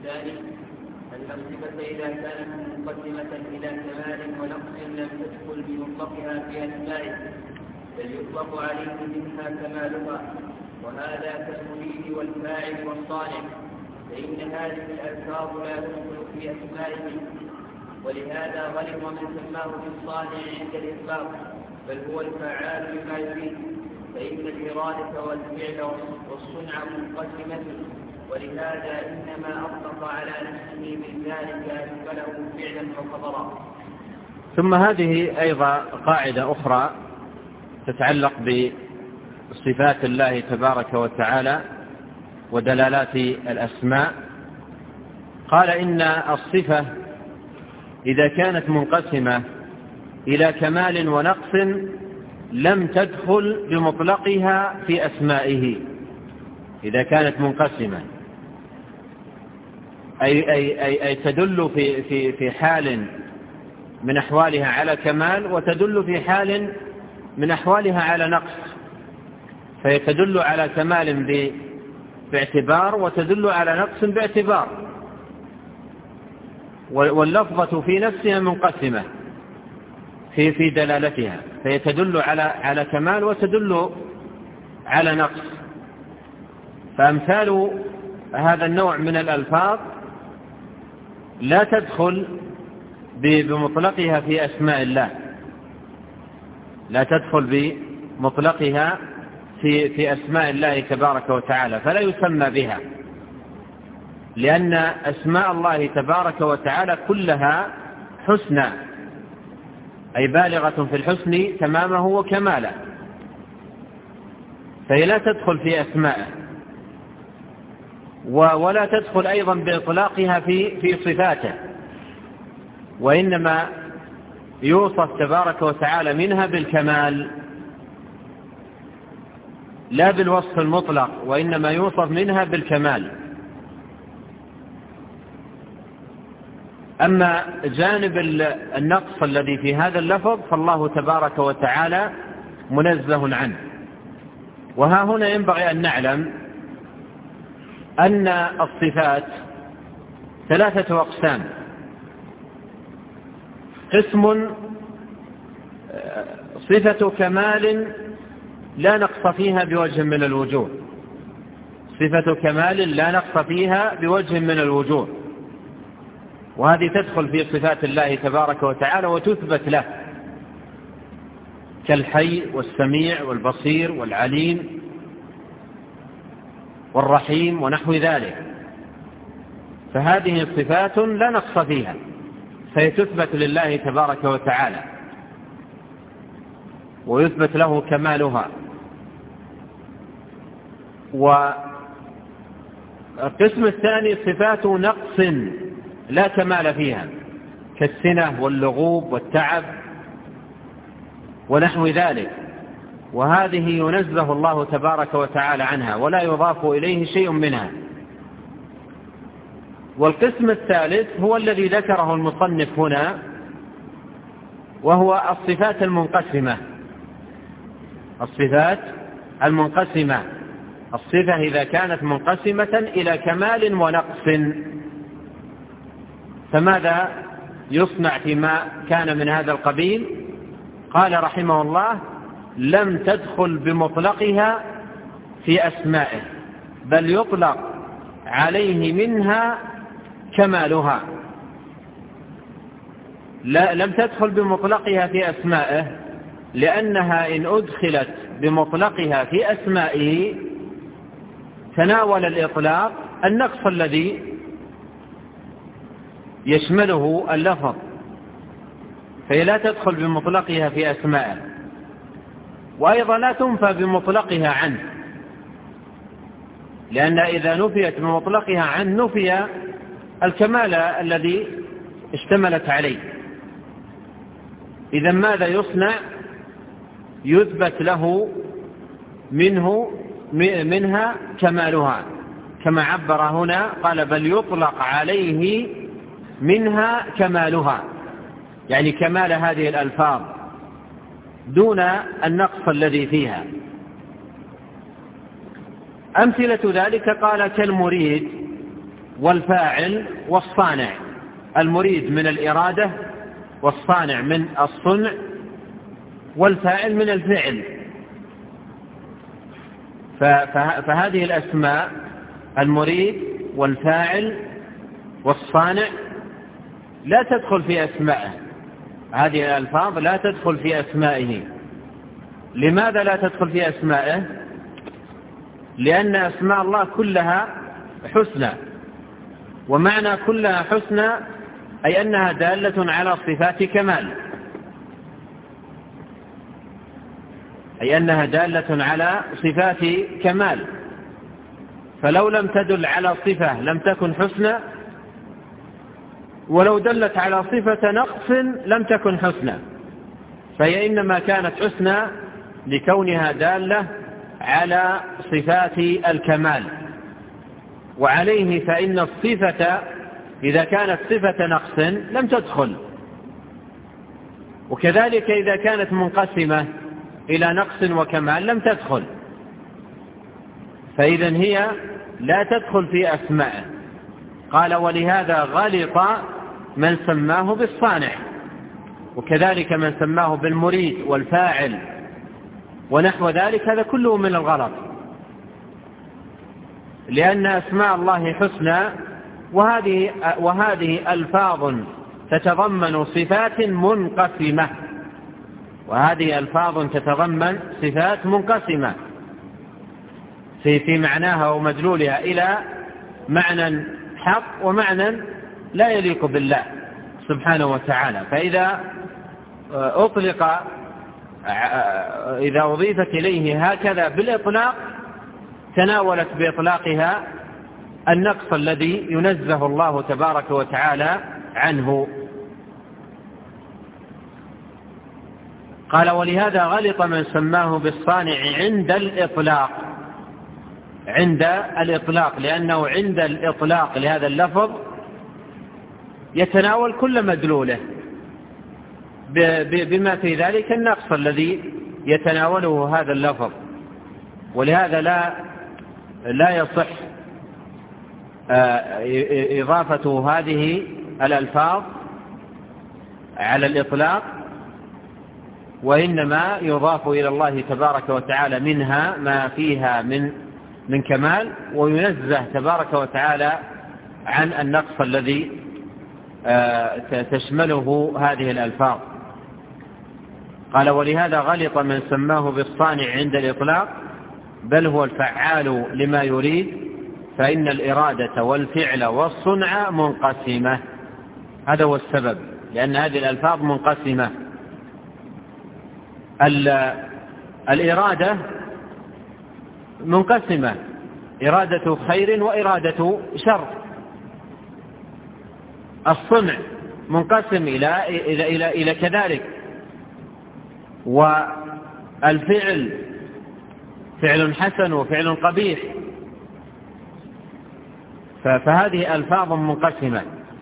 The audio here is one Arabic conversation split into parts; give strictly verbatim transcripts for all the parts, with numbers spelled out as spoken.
الثاني أن الصفة إذا كانت مقدمة إلى كمال ونقص لم تدخل بمطلقها في أسمائه بل يطلق عليه منها كمالها، وهذا كالمريد والفاعل والصانع، فإن هذه الألفاظ لا تدخل في أسمائه، ولهذا غلط من سماه بالصانع عند الإطلاق، بل هو الفعال لما يريد، فإن الإرادة والفعل والصنع منقسمة، ولهذا إنما أطلق على نفسه من ذلك أشبله فعلا وخبرا. ثم هذه أيضا قاعدة أخرى تتعلق بصفات الله تبارك وتعالى ودلالات الأسماء. قال إن الصفة إذا كانت منقسمة إلى كمال ونقص لم تدخل بمطلقها في أسمائه. إذا كانت منقسمة أي, أي, أي, أي تدل في, في, في حال من أحوالها على كمال، وتدل في حال من أحوالها على نقص، فيتدل على كمال باعتبار وتدل على نقص باعتبار، واللفظة في نفسها منقسمة في في دلالتها، فيتدل على على كمال وتدل على نقص. فأمثال هذا النوع من الألفاظ لا تدخل بمطلقها في أسماء الله، لا تدخل بمطلقها في في أسماء الله تبارك وتعالى، فلا يسمى بها، لأن أسماء الله تبارك وتعالى كلها حسنى، أي بالغة في الحسن تمامه وكماله، فهي لا تدخل في أسمائه، ولا تدخل أيضا بإطلاقها في في صفاته، وإنما يوصف تبارك وتعالى منها بالكمال لا بالوصف المطلق، وإنما يوصف منها بالكمال. أما جانب النقص الذي في هذا اللفظ فالله تبارك وتعالى منزه عنه. وها هنا ينبغي أن نعلم أن الصفات ثلاثة أقسام: قسم صفة كمال لا نقص فيها بوجه من الوجوه، صفة كمال لا نقص فيها بوجه من الوجوه، وهذه تدخل في صفات الله تبارك وتعالى وتثبت له، كالحي والسميع والبصير والعليم والرحيم ونحو ذلك، فهذه صفات لا نقص فيها، فهي تثبت لله تبارك وتعالى ويثبت له كمالها. والقسم الثاني صفات نقص لا كمال فيها، كالسنة واللغوب والتعب ونحو ذلك، وهذه ينزه الله تبارك وتعالى عنها ولا يضاف إليه شيء منها. والقسم الثالث هو الذي ذكره المصنف هنا، وهو الصفات المنقسمة. الصفات المنقسمة، الصفة إذا كانت منقسمة إلى كمال ونقص، فماذا يصنع فيما كان من هذا القبيل؟ قال رحمه الله: لم تدخل بمطلقها في أسمائه، بل يطلق عليه منها كمالها. لا لم تدخل بمطلقها في أسمائه، لأنها إن أدخلت بمطلقها في أسمائه تناول الإطلاق النقص الذي يشمله اللفظ، فهي لا تدخل بمطلقها في أسمائه، وأيضا لا تنفى بمطلقها عنه، لأن إذا نفيت بمطلقها عنه نفي الكمال الذي اشتملت عليه. إذا ماذا يصنع؟ يثبت له منه منها كمالها، كما عبر هنا قال: بل يطلق عليه منها كمالها، يعني كمال هذه الألفاظ دون النقص الذي فيها. أمثلة ذلك قال: كالمريد والفاعل والصانع، المريد من الإرادة، والصانع من الصنع، والفاعل من الفعل. فهذه الأسماء المريد والفاعل والصانع لا تدخل في أسمائه، هذه الألفاظ لا تدخل في أسمائه. لماذا لا تدخل في أسمائه؟ لأن أسماء الله كلها حسنى، ومعنى كلها حسنى أي أنها دالة على صفات كمال، أي أنها دالة على صفات كمال، فلو لم تدل على صفة لم تكن حسنى، ولو دلت على صفة نقص لم تكن حسنى، فهي إنما كانت حسنى لكونها دالة على صفات الكمال. وعليه فإن الصفة إذا كانت صفة نقص لم تدخل، وكذلك إذا كانت منقسمة إلى نقص وكمال لم تدخل، فإذن هي لا تدخل في أسمائه. قال ولهذا غلط من سماه بالصانع، وكذلك من سماه بالمريد والفاعل ونحو ذلك، هذا كله من الغلط، لأن أسماء الله حسنى، وهذه, وهذه ألفاظ تتضمن صفات منقسمة، وهذه ألفاظ تتضمن صفات منقسمة في, في معناها ومدلولها إلى معنى حق ومعنى لا يليق بالله سبحانه وتعالى. فإذا أطلق إذا أضيفت إليه هكذا بالإطلاق تناولت بإطلاقها النقص الذي ينزه الله تبارك وتعالى عنه. قال ولهذا غلط من سماه بالصانع عند الإطلاق، عند الإطلاق لأنه عند الإطلاق لهذا اللفظ يتناول كل مدلوله بما في ذلك النقص الذي يتناوله هذا اللفظ، ولهذا لا لا يصح إضافة هذه الألفاظ على الإطلاق، وإنما يضاف إلى الله تبارك وتعالى منها ما فيها من من كمال، وينزه تبارك وتعالى عن النقص الذي تشمله هذه الألفاظ. قال ولهذا غلط من سماه بالصانع عند الإطلاق، بل هو الفعال لما يريد، فإن الإرادة والفعل والصنع منقسمة. هذا هو السبب، لأن هذه الألفاظ منقسمة. الإرادة منقسمة، إرادة خير وإرادة شر. الصنع منقسم إلى إلى إلى إلى كذلك. والفعل فعل حسن وفعل قبيح. فهذه ألفاظ منقسمة،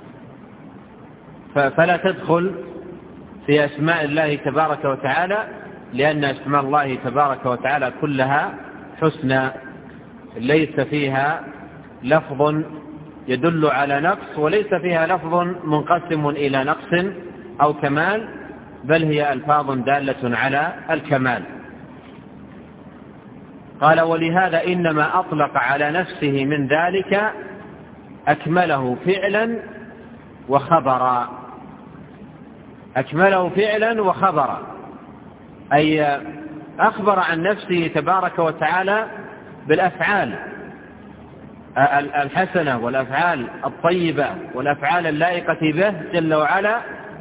فلا تدخل في أسماء الله تبارك وتعالى، لأن أسماء الله تبارك وتعالى كلها حسنى، ليس فيها لفظ يدل على نقص، وليس فيها لفظ منقسم إلى نقص أو كمال، بل هي ألفاظ دالة على الكمال. قال ولهذا إنما أطلق على نفسه من ذلك أكمله فعلا وخبرا. أكمله فعلا وخبرا، أي أخبر عن نفسه تبارك وتعالى بالأفعال الحسنة والأفعال الطيبة والأفعال اللائقة به جل وعلا،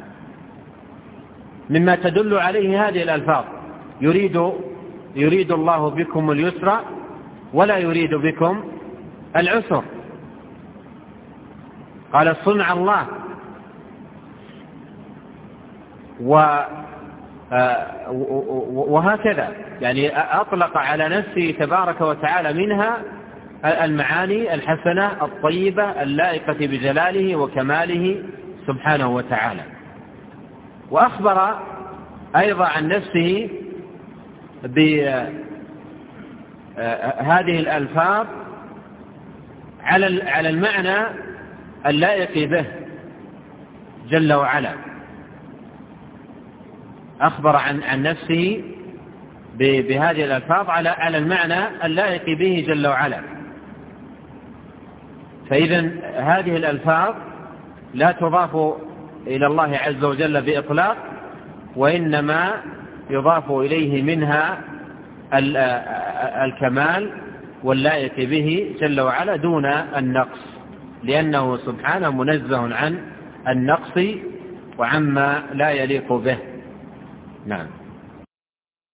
مما تدل عليه هذه الألفاظ. يريد يريد الله بكم اليسر ولا يريد بكم العسر. قال صنع الله، وهكذا يعني أطلق على نفسه تبارك وتعالى منها المعاني الحسنة الطيبة اللائقة بجلاله وكماله سبحانه وتعالى. وأخبر أيضا عن نفسه بهذه الألفاظ على على المعنى اللائق به جل وعلا، أخبر عن عن نفسه بهذه الألفاظ على على المعنى اللائق به جل وعلا. فإذا هذه الألفاظ لا تضاف إلى الله عز وجل بإطلاق، وإنما يضاف إليه منها الكمال واللائق به جل وعلا دون النقص، لأنه سبحانه منزه عن النقص وعما لا يليق به. نعم.